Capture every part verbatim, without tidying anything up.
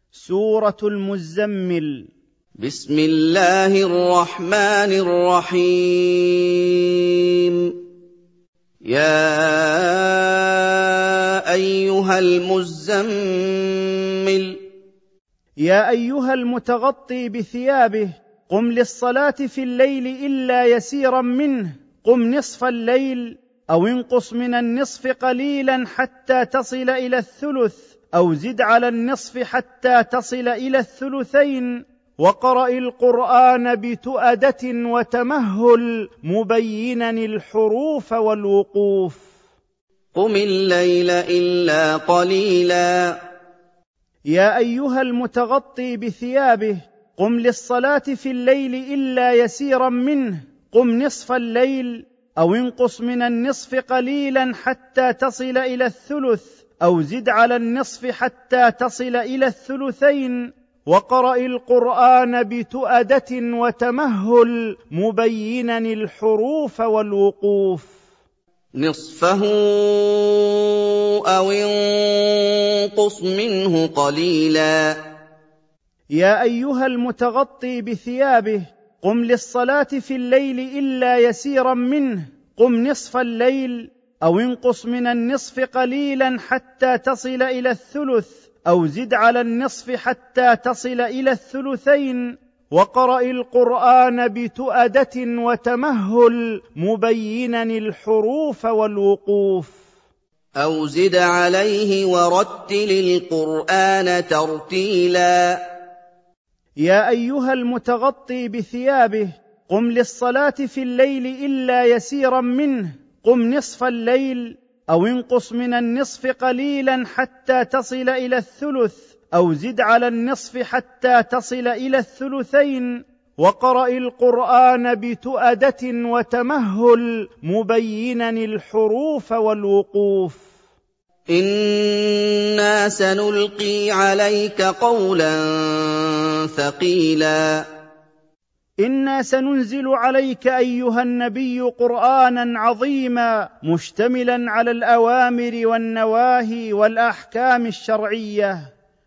سورة المزمل. بسم الله الرحمن الرحيم. يا أيها المزمل، يا أيها المتغطي بثيابه، قم للصلاة في الليل إلا يسيرا منه، قم نصف الليل أو انقص من النصف قليلا حتى تصل إلى الثلث، أو زد على النصف حتى تصل إلى الثلثين، وقرأ القرآن بتؤدة وتمهل مبينا الحروف والوقوف. قم الليل إلا قليلا. يا أيها المتغطي بثيابه، قم للصلاة في الليل إلا يسيرا منه، قم نصف الليل أو انقص من النصف قليلا حتى تصل إلى الثلث، أو زد على النصف حتى تصل إلى الثلثين، وقرأ القرآن بتؤدة وتمهل مبينا الحروف والوقوف. نصفه أو انقص منه قليلا. يا أيها المتغطي بثيابه، قم للصلاة في الليل إلا يسيرا منه، قم نصف الليل أو انقص من النصف قليلا حتى تصل إلى الثلث، أو زد على النصف حتى تصل إلى الثلثين، وقرأ القرآن بتؤدة وتمهل مبينا الحروف والوقوف. أو زد عليه ورتل القرآن ترتيلا. يا أيها المتغطي بثيابه، قم للصلاة في الليل إلا يسيرا منه، قم نصف الليل أو انقص من النصف قليلا حتى تصل إلى الثلث، أو زد على النصف حتى تصل إلى الثلثين، وقرأ القرآن بتؤدة وتمهل مبينا الحروف والوقوف. إنا سنلقي عليك قولا ثقيلا. إنا سننزل عليك أيها النبي قرآنا عظيما، مشتملا على الأوامر والنواهي والأحكام الشرعية.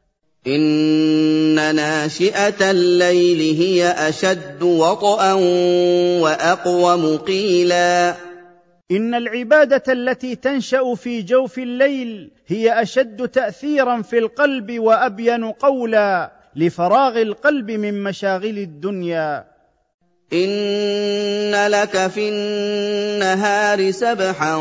إن ناشئة الليل هي أشد وطئا وأقوم قيلا. إن العبادة التي تنشأ في جوف الليل هي أشد تأثيرا في القلب وأبين قولا، لفراغ القلب من مشاغل الدنيا. إن لك في النهار سبحا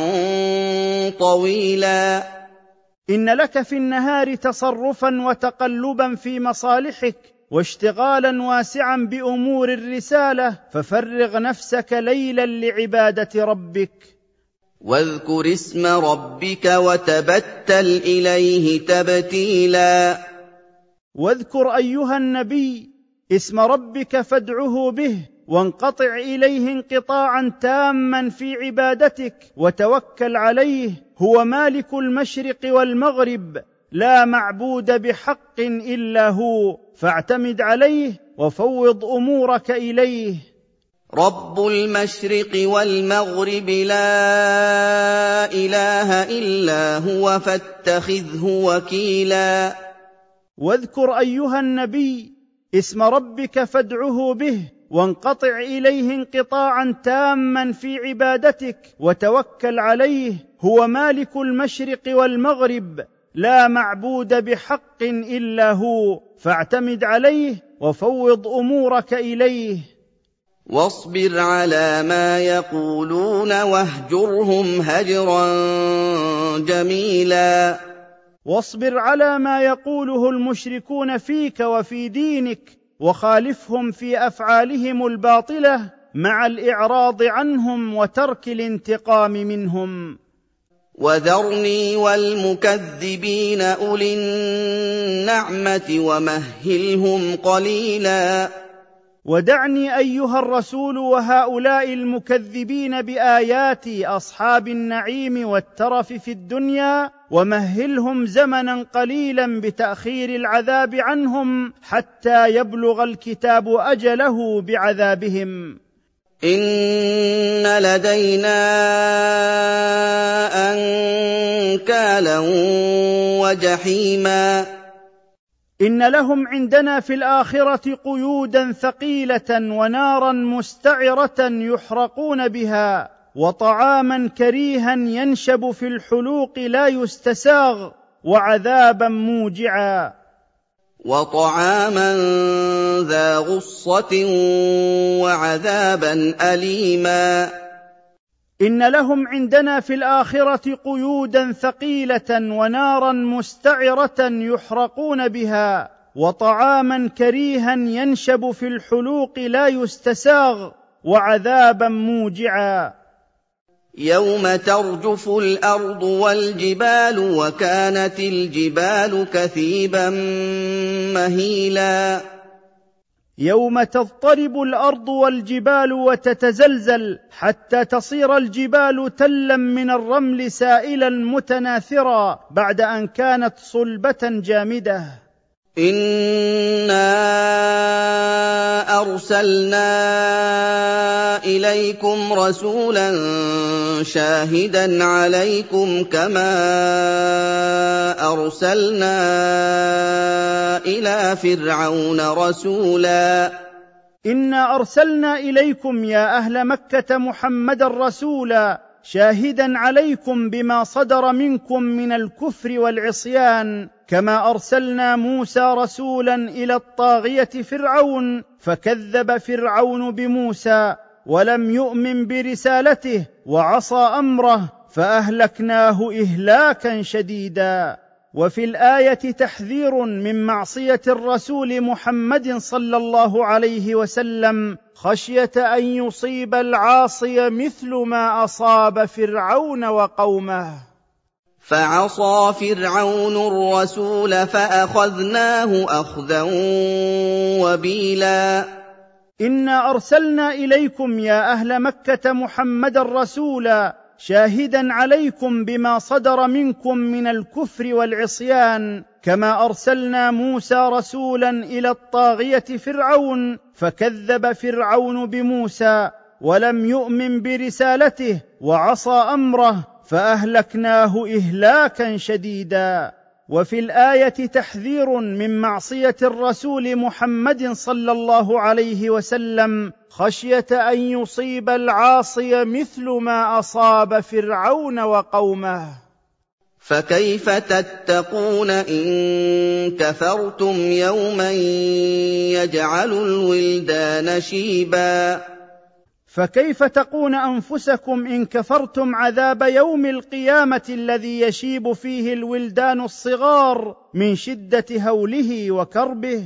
طويلا. إن لك في النهار تصرفا وتقلبا في مصالحك، واشتغالا واسعا بأمور الرسالة، ففرغ نفسك ليلا لعبادة ربك. واذكر اسم ربك وتبتل إليه تبتيلا. واذكر أيها النبي اسم ربك فادعه به، وانقطع إليه انقطاعا تاما في عبادتك، وتوكل عليه، هو مالك المشرق والمغرب، لا معبود بحق إلا هو، فاعتمد عليه وفوض أمورك إليه. رب المشرق والمغرب لا إله إلا هو فاتخذه وكيلا. واذكر أيها النبي اسم ربك فادعه به، وانقطع إليه انقطاعا تاما في عبادتك، وتوكل عليه، هو مالك المشرق والمغرب، لا معبود بحق إلا هو، فاعتمد عليه وفوض أمورك إليه. واصبر على ما يقولون واهجرهم هجرا جميلا. واصبر على ما يقوله المشركون فيك وفي دينك، وخالفهم في أفعالهم الباطلة مع الإعراض عنهم وترك الانتقام منهم. وذرني والمكذبين أولي النعمة ومهلهم قليلا. ودعني أيها الرسول وهؤلاء المكذبين بآياتي أصحاب النعيم والترف في الدنيا، ومهلهم زمنا قليلا بتأخير العذاب عنهم حتى يبلغ الكتاب أجله بعذابهم. إن لدينا أنكالا وجحيما. إن لهم عندنا في الآخرة قيودا ثقيلة ونارا مستعرة يحرقون بها، وطعاما كريها ينشب في الحلوق لا يستساغ، وعذابا موجعا. وطعاما ذا غصة وعذابا أليما. إن لهم عندنا في الآخرة قيودا ثقيلة ونارا مستعرة يحرقون بها، وطعاما كريها ينشب في الحلوق لا يستساغ، وعذابا موجعا. يوم ترجف الأرض والجبال وكانت الجبال كثيبا مهيلا. يوم تضطرب الأرض والجبال وتتزلزل حتى تصير الجبال تلا من الرمل سائلا متناثرا بعد أن كانت صلبة جامدة. إنا أرسلنا إليكم رسولا شاهدا عليكم كما أرسلنا إلى فرعون رسولا. إنا أرسلنا إليكم يا أهل مكة محمدا رسولا شاهدا عليكم بما صدر منكم من الكفر والعصيان، كما أرسلنا موسى رسولا إلى الطاغية فرعون فكذب فرعون بموسى ولم يؤمن برسالته وعصى أمره فأهلكناه إهلاكا شديدا. وفي الآية تحذير من معصية الرسول محمد صلى الله عليه وسلم خشية أن يصيب العاصي مثل ما أصاب فرعون وقومه. فعصى فرعون الرسول فأخذناه أخذا وبيلا. إنا أرسلنا إليكم يا أهل مكة محمدا رسولا شاهدا عليكم بما صدر منكم من الكفر والعصيان، كما أرسلنا موسى رسولا إلى الطاغية فرعون فكذب فرعون بموسى ولم يؤمن برسالته وعصى أمره فأهلكناه إهلاكا شديدا. وفي الآية تحذير من معصية الرسول محمد صلى الله عليه وسلم خشية أن يصيب العاصي مثل ما أصاب فرعون وقومه. فكيف تتقون إن كفرتم يوما يجعل الولدان شيبا. فكيف تقون أنفسكم إن كفرتم عذاب يوم القيامة الذي يشيب فيه الولدان الصغار من شدة هوله وكربه.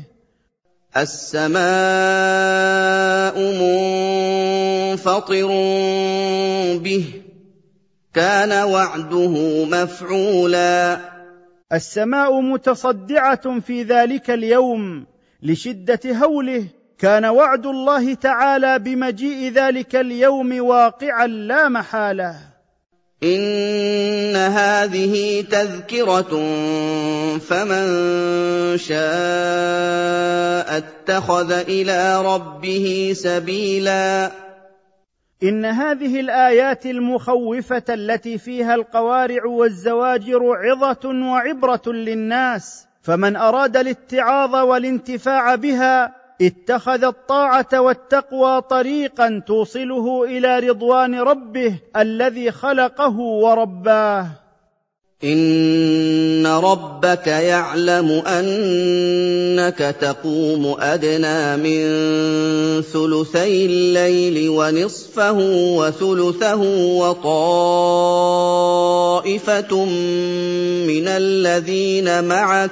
السماء منفطر به كان وعده مفعولا. السماء متصدعة في ذلك اليوم لشدة هوله، كان وعد الله تعالى بمجيء ذلك اليوم واقعا لا محالة. إن هذه تذكرة فمن شاء اتخذ إلى ربه سبيلا. إن هذه الآيات المخوفة التي فيها القوارع والزواجر عظة وعبرة للناس، فمن أراد الاتعاظ والانتفاع بها اتخذ الطاعة والتقوى طريقا توصله إلى رضوان ربه الذي خلقه ورباه. إن ربك يعلم أنك تقوم أدنى من ثلثي الليل ونصفه وثلثه وطائفة من الذين معك،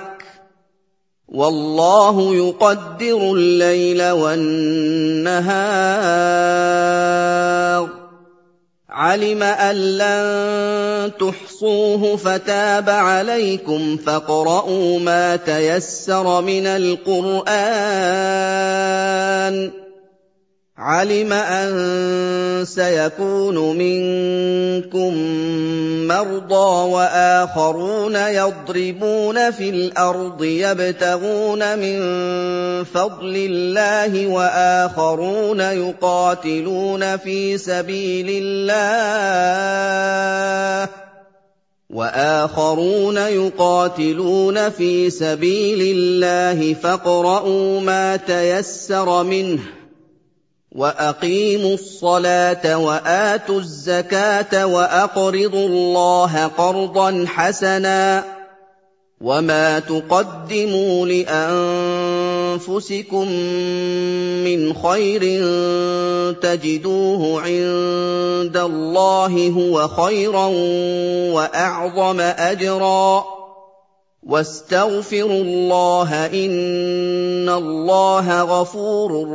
والله يقدر الليل والنهار، علم أن لن تحصوه فتاب عليكم فاقرؤوا ما تيسر من القرآن، علم أن سيكون منكم مرضى وآخرون يضربون في الأرض يبتغون من فضل الله وآخرون يقاتلون في سبيل الله وآخرون يقاتلون في سبيل الله فاقرءوا ما تيسر منه وأقيموا الصلاة وآتوا الزكاة وأقرضوا الله قرضا حسنا وما تقدموا لأنفسكم من خير تجدوه عند الله هو خيرا وأعظم أجرا واستغفروا الله إن الله غفور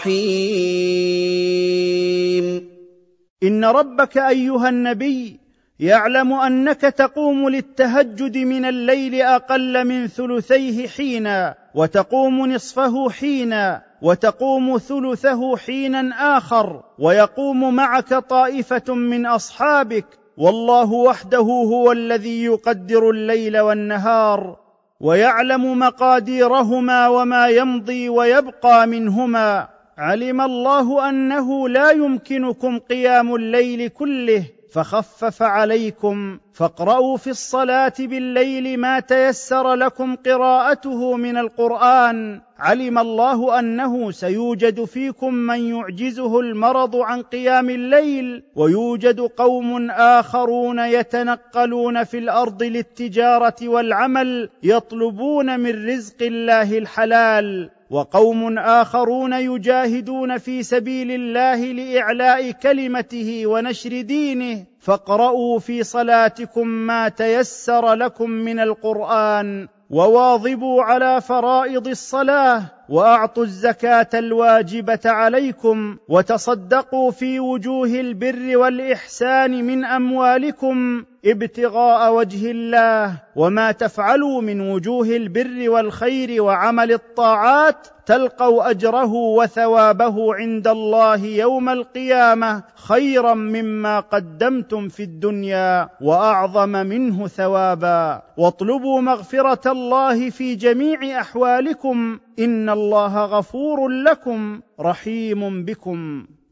رحيم. إن ربك أيها النبي يعلم أنك تقوم للتهجد من الليل أقل من ثلثيه حينا، وتقوم نصفه حينا، وتقوم ثلثه حينا آخر، ويقوم معك طائفة من أصحابك، والله وحده هو الذي يقدر الليل والنهار، ويعلم مقاديرهما وما يمضي ويبقى منهما. علم الله أنه لا يمكنكم قيام الليل كله فخفف عليكم، فاقرؤوا في الصلاة بالليل ما تيسر لكم قراءته من القرآن. علم الله أنه سيوجد فيكم من يعجزه المرض عن قيام الليل، ويوجد قوم آخرون يتنقلون في الأرض للتجارة والعمل يطلبون من رزق الله الحلال، وقوم آخرون يجاهدون في سبيل الله لإعلاء كلمته ونشر دينه. فاقرؤوا في صلاتكم ما تيسر لكم من القرآن، وواظبوا على فرائض الصلاة، وأعطوا الزكاة الواجبة عليكم، وتصدقوا في وجوه البر والإحسان من أموالكم ابتغاء وجه الله، وما تفعلوا من وجوه البر والخير وعمل الطاعات تلقوا أجره وثوابه عند الله يوم القيامة خيرا مما قدمتم في الدنيا وأعظم منه ثوابا. واطلبوا مغفرة الله في جميع أحوالكم إن الله غفور لكم رحيم بكم.